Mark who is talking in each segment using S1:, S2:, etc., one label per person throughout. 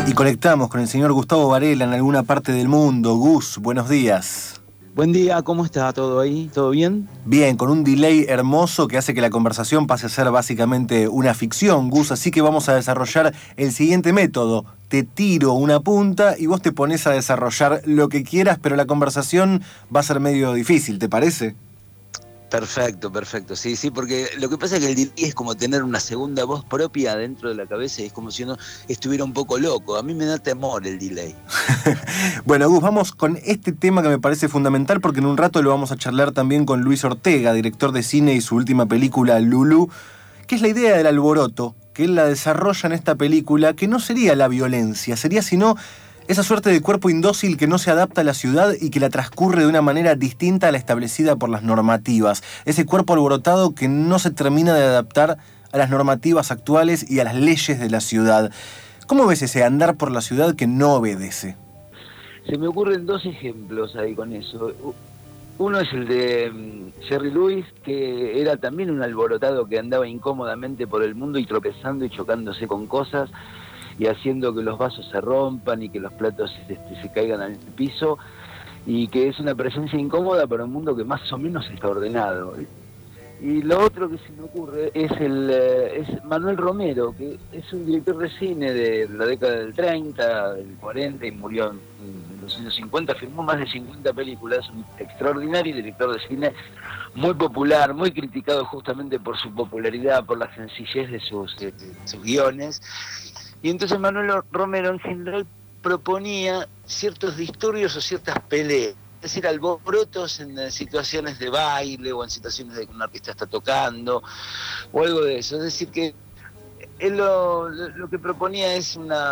S1: Y conectamos con el señor Gustavo Varela en alguna parte del mundo. Gus, buenos días.
S2: Buen día, ¿cómo está todo ahí? ¿Todo bien?
S1: Bien, con un delay hermoso que hace que la conversación pase a ser básicamente una ficción, Gus, así que vamos a desarrollar el siguiente método. Te tiro una punta y vos te pones a desarrollar lo que quieras, pero la conversación va a ser medio difícil, ¿te parece?
S2: Perfecto, sí, porque lo que pasa es que el delay es como tener una segunda voz propia dentro de la cabeza y es como si uno estuviera un poco loco. A mí me da temor el delay.
S1: Bueno, Gus, vamos con este tema que me parece fundamental porque en un rato lo vamos a charlar también con Luis Ortega, director de cine y su última película, Lulú, que es la idea del alboroto, que él la desarrolla en esta película, que no sería la violencia, sería sino esa suerte de cuerpo indócil que no se adapta a la ciudad y que la transcurre de una manera distinta a la establecida por las normativas. Ese cuerpo alborotado que no se termina de adaptar a las normativas actuales y a las leyes de la ciudad. ¿Cómo ves ese andar por la ciudad que no obedece?
S2: Se me ocurren dos ejemplos ahí con eso. Uno es el de Jerry Lewis, que era también un alborotado que andaba incómodamente por el mundo y tropezando y chocándose con cosas y haciendo que los vasos se rompan y que los platos se caigan al piso, y que es una presencia incómoda para un mundo que más o menos está ordenado. Y lo otro que se me ocurre es Manuel Romero, que es un director de cine de la década del 30, del 40 y murió en los años 50, filmó más de 50 películas, un extraordinario director de cine, muy popular, muy criticado justamente por su popularidad, por la sencillez de sus guiones. Y entonces Manuel Romero en general proponía ciertos disturbios o ciertas peleas, es decir, alborotos en situaciones de baile o en situaciones de que un artista está tocando o algo de eso. Es decir, que él lo que proponía es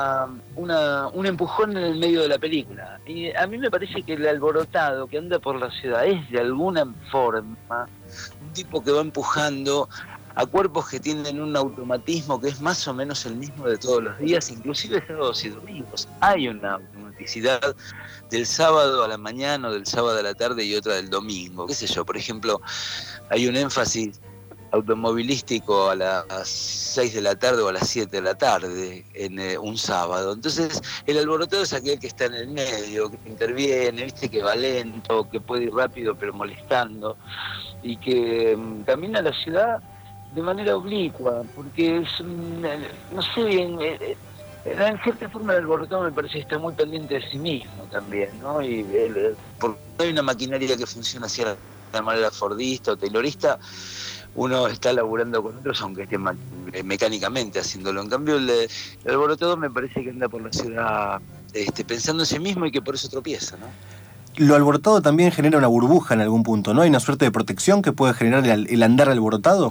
S2: un empujón en el medio de la película. Y a mí me parece que el alborotado que anda por la ciudad es de alguna forma un tipo que va empujando a cuerpos que tienen un automatismo que es más o menos el mismo de todos los días, inclusive sábados y domingos. Hay una automaticidad del sábado a la mañana o del sábado a la tarde y otra del domingo. Qué sé yo, por ejemplo, hay un énfasis automovilístico a las 6 de la tarde o a las 7 de la tarde en un sábado. Entonces, el alborotado es aquel que está en el medio, que interviene, viste, que va lento, que puede ir rápido pero molestando, y que camina la ciudad de manera oblicua, porque es, no sé bien, en cierta forma el alborotado me parece que está muy pendiente de sí mismo también, ¿no? Y porque hay una maquinaria que funciona hacia la manera fordista o taylorista, uno está laburando con otros, aunque esté mecánicamente haciéndolo. En cambio, el alborotado me parece que anda por la ciudad pensando en sí mismo y que por eso tropieza, ¿no?
S1: Lo alborotado también genera una burbuja en algún punto, ¿no? ¿Hay una suerte de protección que puede generar el andar alborotado?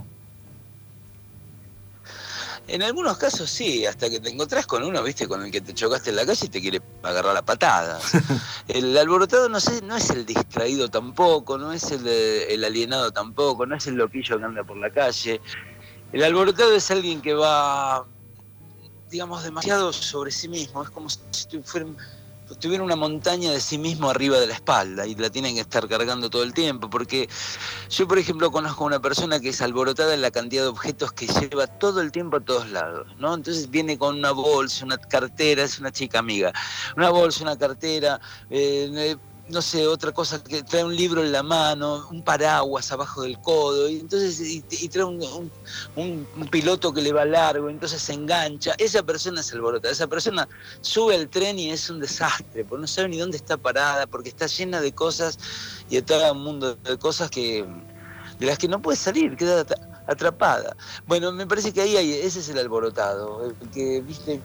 S2: En algunos casos sí, hasta que te encontrás con uno, viste, con el que te chocaste en la calle y te quiere agarrar a patadas. El alborotado no es el distraído tampoco, no es el alienado tampoco, no es el loquillo que anda por la calle. El alborotado es alguien que va, digamos, demasiado sobre sí mismo, es como si tuviera una montaña de sí mismo arriba de la espalda y la tienen que estar cargando todo el tiempo, porque yo, por ejemplo, conozco a una persona que es alborotada en la cantidad de objetos que lleva todo el tiempo a todos lados, ¿no? Entonces viene con una bolsa, una cartera, es una chica amiga, una bolsa, una cartera, no sé, otra cosa, que trae un libro en la mano, un paraguas abajo del codo, y entonces y trae un piloto que le va largo, entonces se engancha. Esa persona es alborotada, esa persona sube al tren y es un desastre, porque no sabe ni dónde está parada, porque está llena de cosas y está un mundo de cosas de las que no puede salir, queda atrapada. Bueno, me parece que ese es el alborotado, el que, viste,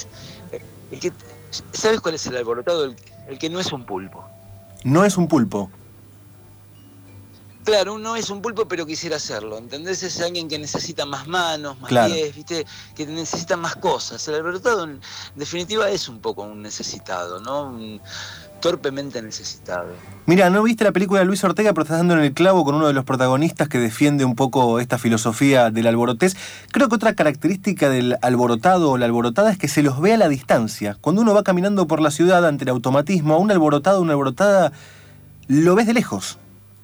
S2: ¿sabes cuál es el alborotado? El que no es un pulpo.
S1: No es un pulpo.
S2: Claro, uno es un pulpo pero quisiera hacerlo, ¿entendés? Es alguien que necesita más manos, más
S1: Claro.
S2: pies, ¿viste? Que necesita más cosas. El alborotado, en definitiva, es un poco un necesitado, ¿no? Torpemente necesitado.
S1: Mira, ¿no viste la película de Luis Ortega, pero estás dando en el clavo con uno de los protagonistas que defiende un poco esta filosofía del alborotés? Creo que otra característica del alborotado o la alborotada es que se los ve a la distancia. Cuando uno va caminando por la ciudad ante el automatismo, a un alborotado, una alborotada, lo ves de lejos.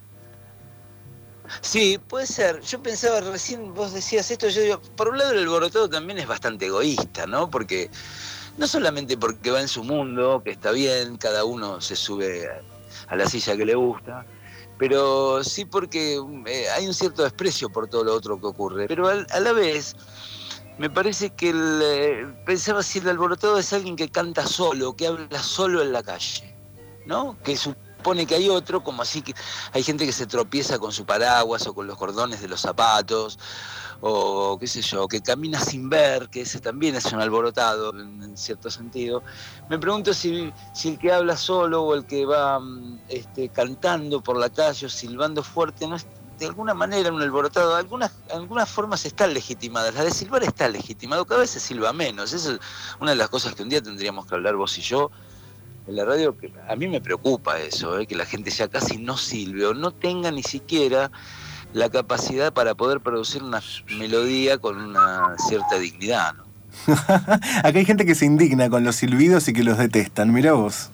S2: Sí, puede ser. Yo pensaba, recién vos decías esto, yo digo, por un lado el alborotado también es bastante egoísta, ¿no? Porque no solamente porque va en su mundo, que está bien, cada uno se sube a la silla que le gusta, pero sí porque hay un cierto desprecio por todo lo otro que ocurre. Pero a la vez, me parece que pensaba si el alborotado es alguien que canta solo, que habla solo en la calle, ¿no? Que supone que hay otro, como así que hay gente que se tropieza con su paraguas o con los cordones de los zapatos, o qué sé yo, que camina sin ver, que ese también es un alborotado en cierto sentido. Me pregunto si el que habla solo o el que va cantando por la calle o silbando fuerte no es de alguna manera un alborotado. Algunas formas están legitimadas, la de silbar está legitimado, cada vez se silba menos. Esa es una de las cosas que un día tendríamos que hablar vos y yo en la radio, que a mí me preocupa eso, que la gente ya casi no silbe o no tenga ni siquiera la capacidad para poder producir una melodía con una cierta dignidad, ¿no?
S1: Acá hay gente que se indigna con los silbidos y que los detestan, mirá vos.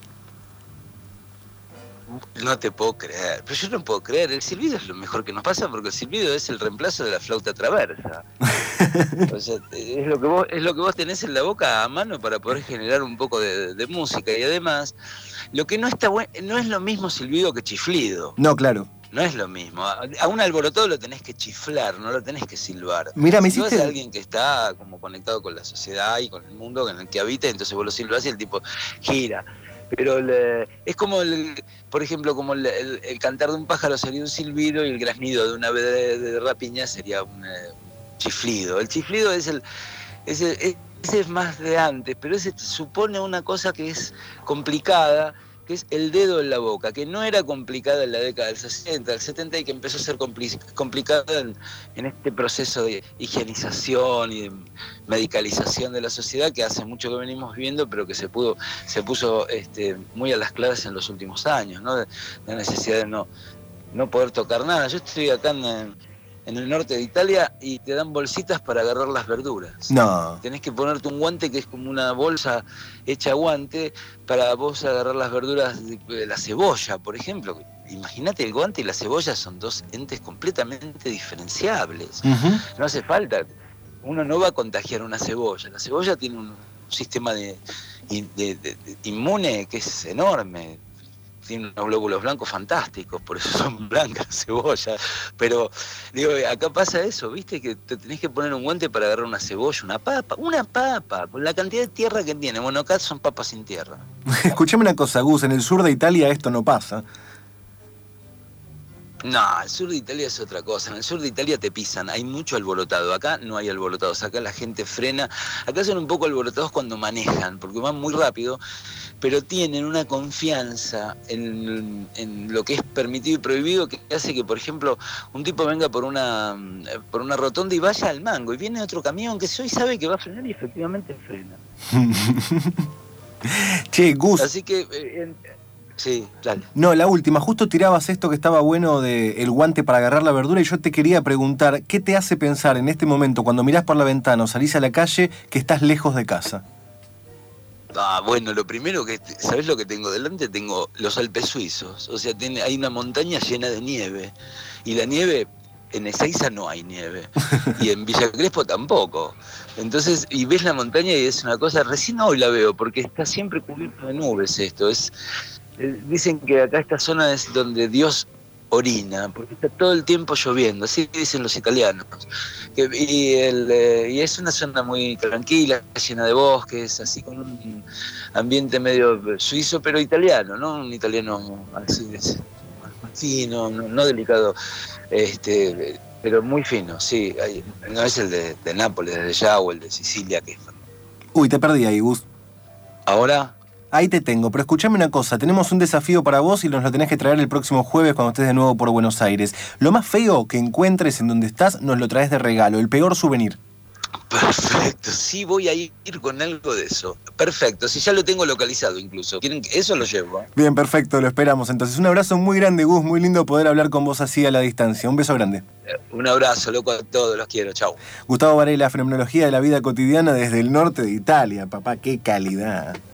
S2: No te puedo creer, pero yo no puedo creer, el silbido es lo mejor que nos pasa porque el silbido es el reemplazo de la flauta traversa. O sea, es lo que vos tenés en la boca a mano para poder generar un poco de música, y además lo que no está no es lo mismo silbido que chiflido.
S1: No, claro.
S2: No es lo mismo. A un alborotado lo tenés que chiflar, no lo tenés que silbar.
S1: Mira, me
S2: si
S1: hiciste...
S2: es alguien que está como conectado con la sociedad y con el mundo en el que habita, entonces vos lo silbás y el tipo gira. Pero es como, por ejemplo, como el cantar de un pájaro sería un silbido y el graznido de una ave de rapiña sería un chiflido. El chiflido ese es más de antes, pero ese supone una cosa que es complicada, que es el dedo en la boca, que no era complicada en la década del 60, del 70, y que empezó a ser complicada en este proceso de higienización y de medicalización de la sociedad que hace mucho que venimos viviendo, pero que se puso muy a las claras en los últimos años, ¿no? De la necesidad de no poder tocar nada. Yo estoy acá en el norte de Italia y te dan bolsitas para agarrar las verduras.
S1: No.
S2: Tenés que ponerte un guante que es como una bolsa hecha guante para vos agarrar las verduras de la cebolla, por ejemplo. Imagínate, el guante y la cebolla son dos entes completamente diferenciables. Uh-huh. No hace falta. Uno no va a contagiar una cebolla. La cebolla tiene un sistema de inmune que es enorme. Tiene unos glóbulos blancos fantásticos, por eso son blancas las cebollas. Pero, digo, acá pasa eso, ¿viste? Que te tenés que poner un guante para agarrar una cebolla, una papa, con la cantidad de tierra que tiene. Bueno, acá son papas sin tierra.
S1: Escuchame una cosa, Gus, en el sur de Italia esto no pasa.
S2: No, el sur de Italia es otra cosa. En el sur de Italia te pisan, hay mucho alborotado. Acá no hay alborotados, acá la gente frena. Acá son un poco alborotados cuando manejan, porque van muy rápido, pero tienen una confianza en lo que es permitido y prohibido que hace que, por ejemplo, un tipo venga por una rotonda y vaya al mango, y viene otro camión que hoy sabe que va a frenar y efectivamente frena.
S1: Che, Gus.
S2: Así que... sí, dale.
S1: No, la última. Justo tirabas esto que estaba bueno de el guante para agarrar la verdura y yo te quería preguntar, ¿qué te hace pensar en este momento, cuando mirás por la ventana o salís a la calle, que estás lejos de casa?
S2: Bueno, lo primero que... ¿Sabés lo que tengo delante? Tengo los Alpes suizos. O sea, hay una montaña llena de nieve. Y la nieve... En Ezeiza no hay nieve. Y en Villa Crespo tampoco. Entonces, y ves la montaña y es una cosa... Recién hoy la veo, porque está siempre cubierto de nubes esto. Dicen que acá esta zona es donde Dios orina, porque está todo el tiempo lloviendo, así dicen los italianos. Y es una zona muy tranquila, llena de bosques, así con un ambiente medio suizo, pero italiano, ¿no? Un italiano así fino, no delicado, pero muy fino, sí. No es el de Nápoles, de allá, o el de Sicilia, que es...
S1: Uy, te perdí ahí, Gus.
S2: ¿Ahora?
S1: Ahí te tengo, pero escuchame una cosa, tenemos un desafío para vos y nos lo tenés que traer el próximo jueves cuando estés de nuevo por Buenos Aires. Lo más feo que encuentres en donde estás, nos lo traes de regalo, el peor souvenir.
S2: Perfecto, sí voy a ir con algo de eso. Perfecto, si ya lo tengo localizado incluso. ¿Quieren que eso lo llevo?
S1: Bien, perfecto, lo esperamos. Entonces, un abrazo muy grande, Gus, muy lindo poder hablar con vos así a la distancia. Un beso grande.
S2: Un abrazo, loco, a todos, los quiero, chau.
S1: Gustavo Varela, fenomenología de la vida cotidiana desde el norte de Italia, papá, qué calidad.